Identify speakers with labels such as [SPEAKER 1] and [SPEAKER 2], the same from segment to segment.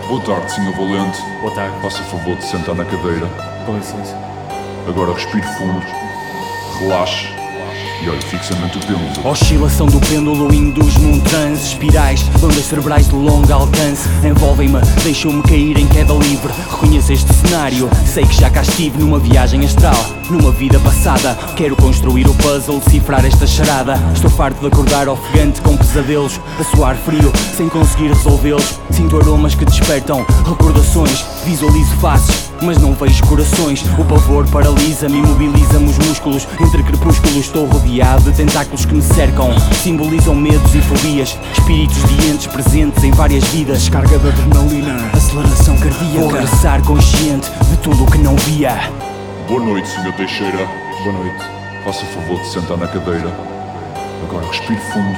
[SPEAKER 1] Boa tarde, Sr. Valente.
[SPEAKER 2] Boa tarde.
[SPEAKER 1] Faça favor de sentar na cadeira.
[SPEAKER 2] Com licença.
[SPEAKER 1] Agora respire fundo, relaxe e olhe fixamente o pêndulo.
[SPEAKER 3] Oscilação do pêndulo induz-me um transe. Espirais, ondas cerebrais de longo alcance envolvem-me, deixam-me cair em queda livre. Reconheço este cenário, sei que já cá estive numa viagem astral. Numa vida passada, quero construir o puzzle, decifrar esta charada. Estou farto de acordar ofegante com pesadelos, a suar frio, sem conseguir resolvê-los. Sinto aromas que despertam recordações, visualizo faces, mas não vejo corações. O pavor paralisa-me, imobiliza-me os músculos. Entre crepúsculos estou rodeado de tentáculos que me cercam. Simbolizam medos e fobias, espíritos dientes presentes em várias vidas.
[SPEAKER 4] Descarga de adrenalina, aceleração cardíaca.
[SPEAKER 3] Vou regressar consciente de tudo o que não via.
[SPEAKER 1] Boa noite, Sr. Teixeira.
[SPEAKER 2] Boa noite.
[SPEAKER 1] Faça favor de sentar na cadeira. Agora respire fundo,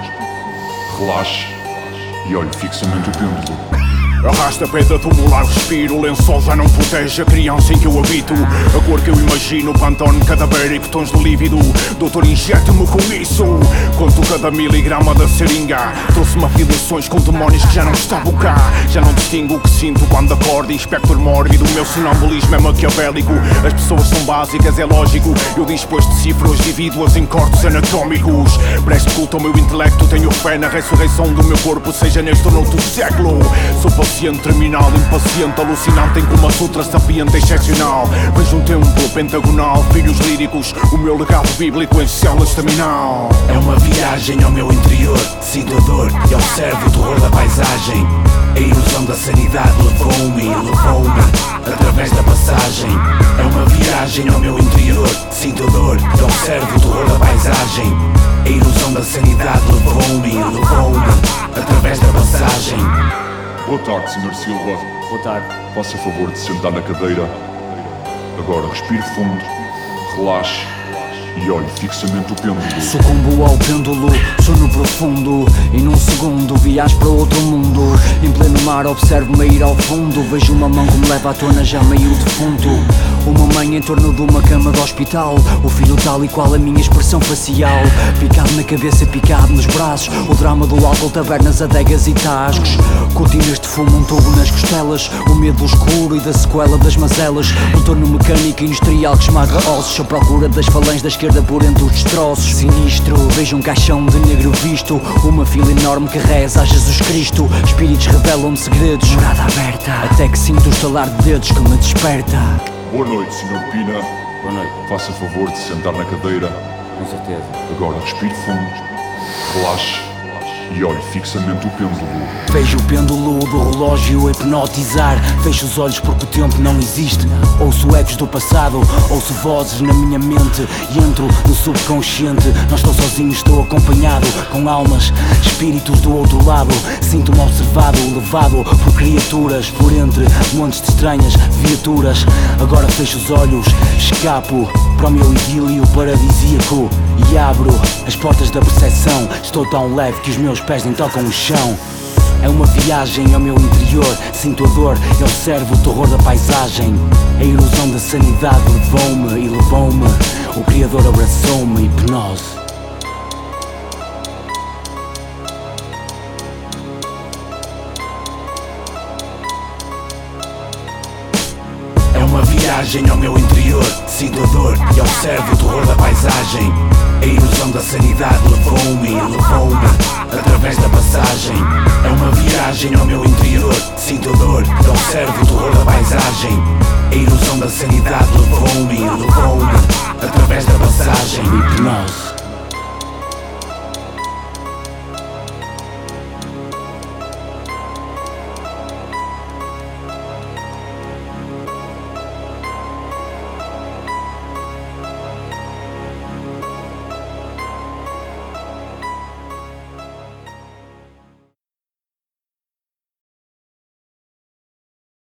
[SPEAKER 1] relaxe e olhe fixamente o pêndulo.
[SPEAKER 4] Arrasta a pedra tumular, respiro. O lençol já não protege a criança em que eu habito. A cor que eu imagino, pantone cadavérico, tons de lívido. Doutor, injeta-me com isso. Conto cada miligrama da seringa. Trouxe-me afiliações com demónios que já não estavam cá. Já não distingo o que sinto quando acordo. Inspector mórbido, o meu sonambulismo é maquiavélico. As pessoas são básicas, é lógico. Eu disposto decifro as divido-as em cortes anatómicos. Presto culto ao meu intelecto, tenho fé na ressurreição do meu corpo, seja neste ou noutro século. Sou paciente terminal, impaciente, alucinante, em como a sutra sapiente excepcional. Vejo um templo pentagonal, filhos líricos, o meu legado bíblico em célula estaminal.
[SPEAKER 5] É uma viagem ao meu interior, sinto a dor e observo o terror da paisagem. A ilusão da sanidade levou-me e levou-me através da passagem. É uma viagem ao meu interior, sinto a dor e observo o terror da paisagem. A ilusão da sanidade levou-me e levou-me através da passagem.
[SPEAKER 1] Boa tarde, Sr. Silva.
[SPEAKER 2] Boa tarde.
[SPEAKER 1] Faça favor de sentar na cadeira. Agora respire fundo, relaxe e olhe fixamente o pêndulo.
[SPEAKER 3] Sucumbo ao pêndulo, sono profundo. E num segundo viajo para outro mundo. Em pleno mar observo-me ir ao fundo. Vejo uma mão que me leva à tona já meio defunto. Uma mãe em torno de uma cama de hospital. O filho tal e qual a minha expressão facial. Picado na cabeça, picado nos braços. O drama do álcool, tabernas, adegas e tascos. Cortinas de fumo, um tubo nas costelas. O medo do escuro e da sequela das mazelas. Um torno mecânico industrial que esmaga ossos. À procura das falanges da esquerda por entre os destroços. Sinistro, vejo um caixão de negro visto. Uma fila enorme que reza a Jesus Cristo. Espíritos revelam-me segredos, morada aberta. Até que sinto o estalar de dedos que me desperta.
[SPEAKER 1] Boa noite, Sr. Pina.
[SPEAKER 2] Boa noite.
[SPEAKER 1] Faça favor de sentar na cadeira.
[SPEAKER 2] Com certeza.
[SPEAKER 1] Agora respire fundo, relaxe e olhe fixamente o pêndulo.
[SPEAKER 3] Vejo o pêndulo do relógio hipnotizar. Fecho os olhos porque o tempo não existe. Ouço ecos do passado, ouço vozes na minha mente. E entro no subconsciente. Não estou sozinho, estou acompanhado com almas, espíritos do outro lado. Sinto-me observado, levado por criaturas, por entre montes de estranhas viaturas. Agora fecho os olhos, escapo para o meu idílio paradisíaco e abro as portas da percepção. Estou tão leve que os meus pés nem tocam o chão. É uma viagem ao meu interior, sinto a dor e observo o terror da paisagem. A ilusão da sanidade levou-me e levou-me. O Criador abraçou-me, hipnose.
[SPEAKER 5] É uma viagem ao meu interior, sinto a dor e observo o terror da paisagem. A ilusão da sanidade levou-me e levou-me através da passagem. É uma viagem ao meu interior, sinto a dor e observo o terror da paisagem. A ilusão da sanidade levou-me e levou-me através da passagem.
[SPEAKER 3] Hipnose.